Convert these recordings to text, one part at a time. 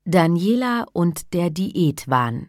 Daniela und der Diätwahn.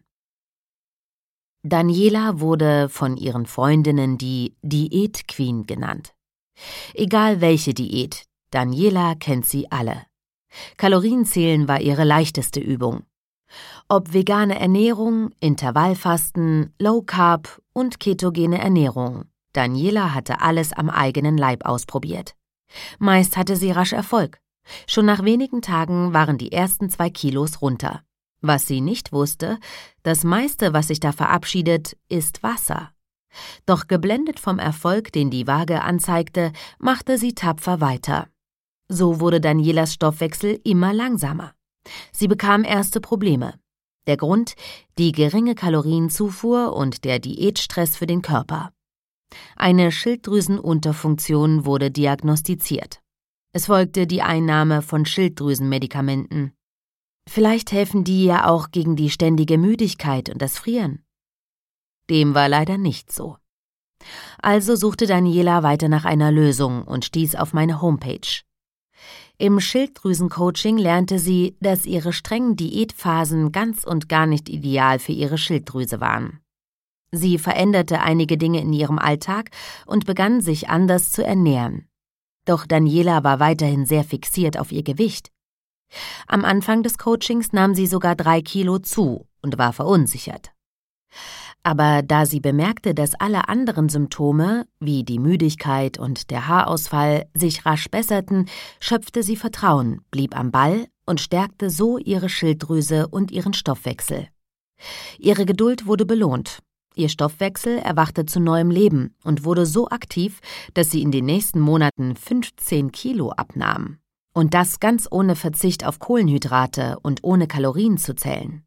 Daniela wurde von ihren Freundinnen die Diät-Queen genannt. Egal welche Diät, Daniela kennt sie alle. Kalorienzählen war ihre leichteste Übung. Ob vegane Ernährung, Intervallfasten, Low Carb und ketogene Ernährung, Daniela hatte alles am eigenen Leib ausprobiert. Meist hatte sie rasch Erfolg. Schon nach wenigen Tagen waren die ersten 2 Kilos runter. Was sie nicht wusste, das meiste, was sich da verabschiedet, ist Wasser. Doch geblendet vom Erfolg, den die Waage anzeigte, machte sie tapfer weiter. So wurde Danielas Stoffwechsel immer langsamer. Sie bekam erste Probleme. Der Grund: die geringe Kalorienzufuhr und der Diätstress für den Körper. Eine Schilddrüsenunterfunktion wurde diagnostiziert. Es folgte die Einnahme von Schilddrüsenmedikamenten. Vielleicht helfen die ja auch gegen die ständige Müdigkeit und das Frieren. Dem war leider nicht so. Also suchte Daniela weiter nach einer Lösung und stieß auf meine Homepage. Im Schilddrüsencoaching lernte sie, dass ihre strengen Diätphasen ganz und gar nicht ideal für ihre Schilddrüse waren. Sie veränderte einige Dinge in ihrem Alltag und begann, sich anders zu ernähren. Doch Daniela war weiterhin sehr fixiert auf ihr Gewicht. Am Anfang des Coachings nahm sie sogar 3 Kilo zu und war verunsichert. Aber da sie bemerkte, dass alle anderen Symptome, wie die Müdigkeit und der Haarausfall, sich rasch besserten, schöpfte sie Vertrauen, blieb am Ball und stärkte so ihre Schilddrüse und ihren Stoffwechsel. Ihre Geduld wurde belohnt. Ihr Stoffwechsel erwachte zu neuem Leben und wurde so aktiv, dass sie in den nächsten Monaten 15 Kilo abnahm. Und das ganz ohne Verzicht auf Kohlenhydrate und ohne Kalorien zu zählen.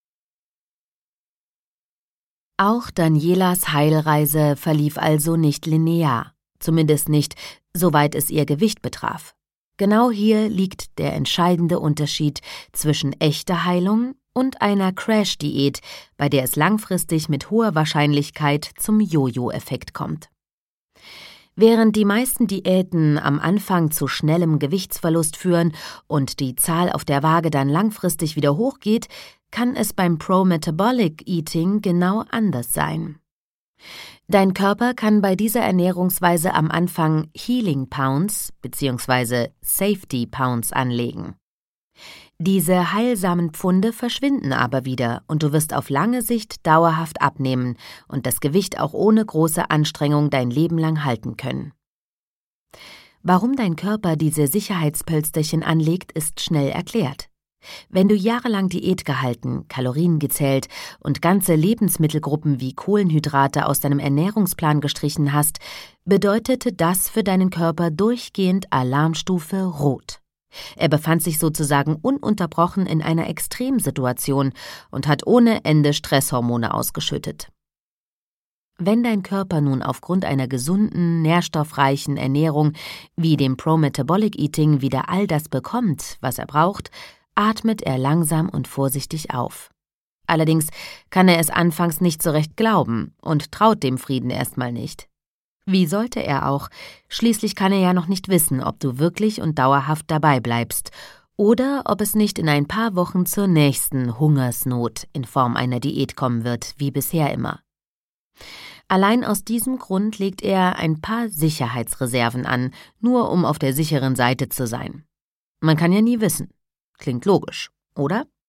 Auch Danielas Heilreise verlief also nicht linear, zumindest nicht, soweit es ihr Gewicht betraf. Genau hier liegt der entscheidende Unterschied zwischen echter Heilung und einer Crash-Diät, bei der es langfristig mit hoher Wahrscheinlichkeit zum Jojo-Effekt kommt. Während die meisten Diäten am Anfang zu schnellem Gewichtsverlust führen und die Zahl auf der Waage dann langfristig wieder hochgeht, kann es beim Pro-Metabolic Eating genau anders sein. Dein Körper kann bei dieser Ernährungsweise am Anfang Healing Pounds bzw. Safety Pounds anlegen. Diese heilsamen Pfunde verschwinden aber wieder und du wirst auf lange Sicht dauerhaft abnehmen und das Gewicht auch ohne große Anstrengung dein Leben lang halten können. Warum dein Körper diese Sicherheitspölsterchen anlegt, ist schnell erklärt. Wenn du jahrelang Diät gehalten, Kalorien gezählt und ganze Lebensmittelgruppen wie Kohlenhydrate aus deinem Ernährungsplan gestrichen hast, bedeutete das für deinen Körper durchgehend Alarmstufe Rot. Er befand sich sozusagen ununterbrochen in einer Extremsituation und hat ohne Ende Stresshormone ausgeschüttet. Wenn dein Körper nun aufgrund einer gesunden, nährstoffreichen Ernährung wie dem Pro-Metabolic Eating wieder all das bekommt, was er braucht, atmet er langsam und vorsichtig auf. Allerdings kann er es anfangs nicht so recht glauben und traut dem Frieden erstmal nicht. Wie sollte er auch? Schließlich kann er ja noch nicht wissen, ob du wirklich und dauerhaft dabei bleibst oder ob es nicht in ein paar Wochen zur nächsten Hungersnot in Form einer Diät kommen wird, wie bisher immer. Allein aus diesem Grund legt er ein paar Sicherheitsreserven an, nur um auf der sicheren Seite zu sein. Man kann ja nie wissen. Klingt logisch, oder?